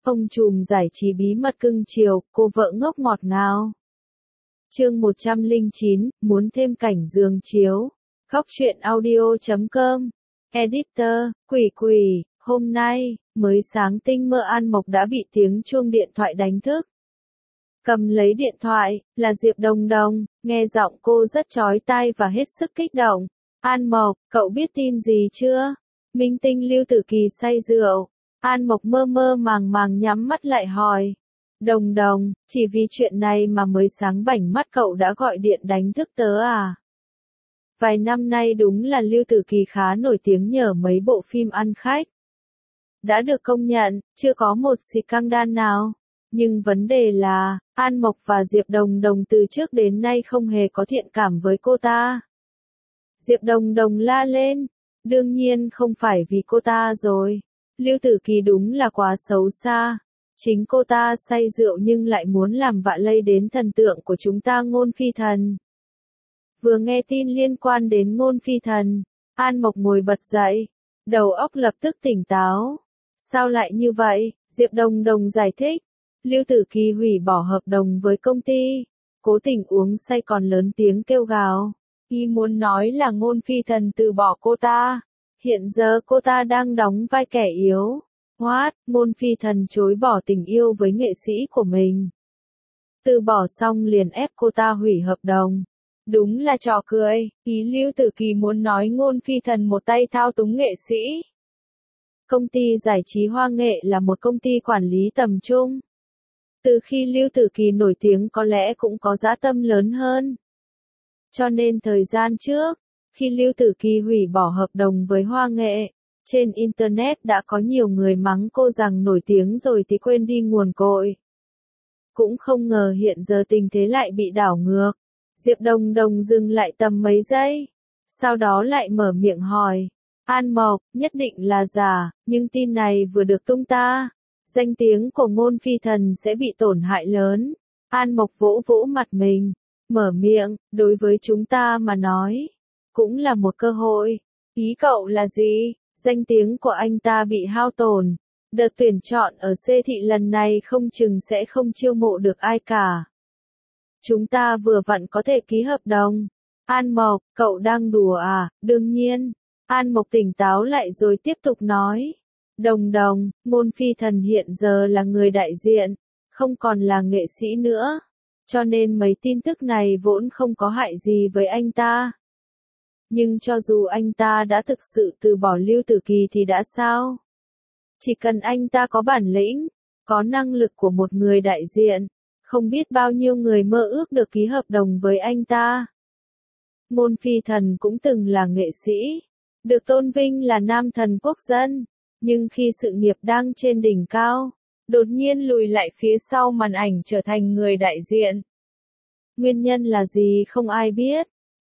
Ông trùm giải trí bí mật cưng chiều, cô vợ ngốc ngọt ngào. Chương 109, muốn thêm cảnh giường chiếu. Góc truyện audio.com. Editor, Quỷ, hôm nay, mới sáng tinh mơ An Mộc đã bị tiếng chuông điện thoại đánh thức. Cầm lấy điện thoại, là Diệp Đồng Đồng, nghe giọng cô rất chói tai và hết sức kích động. An Mộc, cậu biết tin gì chưa? Minh tinh Lưu Tử Kỳ say rượu. An Mộc mơ mơ màng nhắm mắt lại hỏi. Đồng Đồng, chỉ vì chuyện này mà mới sáng bảnh mắt cậu đã gọi điện đánh thức tớ à? Vài năm nay đúng là Lưu Tử Kỳ khá nổi tiếng nhờ mấy bộ phim ăn khách. Đã được công nhận, chưa có một scandal nào. Nhưng vấn đề là, An Mộc và Diệp Đồng Đồng từ trước đến nay không hề có thiện cảm với cô ta. Diệp Đồng Đồng la lên. Đương nhiên không phải vì cô ta rồi. Lưu Tử Kỳ đúng là quá xấu xa. Chính cô ta say rượu nhưng lại muốn làm vạ lây đến thần tượng của chúng ta Ngôn Phi Thần. Vừa nghe tin liên quan đến Ngôn Phi Thần, An Mộc ngồi bật dậy. Đầu óc lập tức tỉnh táo. Sao lại như vậy? Diệp Đồng Đồng giải thích. Lưu Tử Kỳ hủy bỏ hợp đồng với công ty. Cố tình uống say còn lớn tiếng kêu gào. Y muốn nói là Ngôn Phi Thần từ bỏ cô ta. Hiện giờ cô ta đang đóng vai kẻ yếu. Ngôn Phi Thần chối bỏ tình yêu với nghệ sĩ của mình. Từ bỏ xong liền ép cô ta hủy hợp đồng. Đúng là trò cười, ý Lưu Tử Kỳ muốn nói Ngôn Phi Thần một tay thao túng nghệ sĩ. Công ty giải trí Hoa Nghệ là một công ty quản lý tầm trung. Từ khi Lưu Tử Kỳ nổi tiếng có lẽ cũng có dã tâm lớn hơn. Cho nên thời gian trước, khi Lưu Tử Kỳ hủy bỏ hợp đồng với Hoa Nghệ, trên Internet đã có nhiều người mắng cô rằng nổi tiếng rồi thì quên đi nguồn cội. Cũng không ngờ hiện giờ tình thế lại bị đảo ngược. Diệp Đồng Đồng dừng lại tầm mấy giây. Sau đó lại mở miệng hỏi. An Mộc, nhất định là giả, nhưng tin này vừa được tung ta. Danh tiếng của Ngôn Phi Thần sẽ bị tổn hại lớn. An Mộc vỗ vỗ mặt mình. Mở miệng, đối với chúng ta mà nói. Cũng là một cơ hội. Ý cậu là gì? Danh tiếng của anh ta bị hao tổn. Đợt tuyển chọn ở C thị lần này không chừng sẽ không chiêu mộ được ai cả. Chúng ta vừa vặn có thể ký hợp đồng. An Mộc, cậu đang đùa à? Đương nhiên. An Mộc tỉnh táo lại rồi tiếp tục nói. Đồng Đồng, Ngôn Phi Thần hiện giờ là người đại diện, không còn là nghệ sĩ nữa. Cho nên mấy tin tức này vốn không có hại gì với anh ta. Nhưng cho dù anh ta đã thực sự từ bỏ Lưu Tử Kỳ thì đã sao? Chỉ cần anh ta có bản lĩnh, có năng lực của một người đại diện, không biết bao nhiêu người mơ ước được ký hợp đồng với anh ta. Ngôn Phi Thần cũng từng là nghệ sĩ, được tôn vinh là nam thần quốc dân, nhưng khi sự nghiệp đang trên đỉnh cao, đột nhiên lùi lại phía sau màn ảnh trở thành người đại diện. Nguyên nhân là gì không ai biết.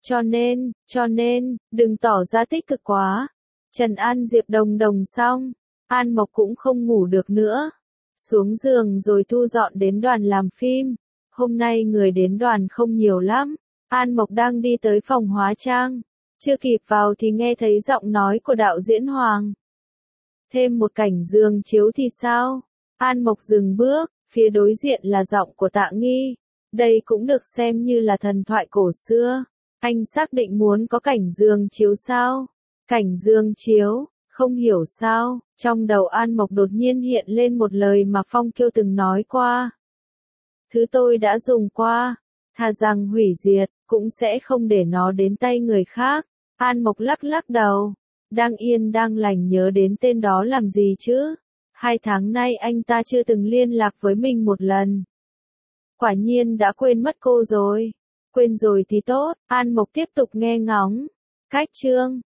Cho nên, đừng tỏ ra tích cực quá. Trần an Diệp Đồng Đồng xong, An Mộc cũng không ngủ được nữa. Xuống giường rồi thu dọn đến đoàn làm phim. Hôm nay người đến đoàn không nhiều lắm. An Mộc đang đi tới phòng hóa trang. Chưa kịp vào thì nghe thấy giọng nói của đạo diễn Hoàng. Thêm một cảnh giường chiếu thì sao? An Mộc dừng bước, phía đối diện là giọng của Tạ Nghi. Đây cũng được xem như là thần thoại cổ xưa. Anh xác định muốn có cảnh giường chiếu sao? Cảnh giường chiếu, không hiểu sao, trong đầu An Mộc đột nhiên hiện lên một lời mà Phong Kiêu từng nói qua. Thứ tôi đã dùng qua, thà rằng hủy diệt, cũng sẽ không để nó đến tay người khác. An Mộc lắc đầu, đang yên đang lành nhớ đến tên đó làm gì chứ? 2 tháng nay anh ta chưa từng liên lạc với mình một lần. Quả nhiên đã quên mất cô rồi. Quên rồi thì tốt, An Mộc tiếp tục nghe ngóng. Cách chương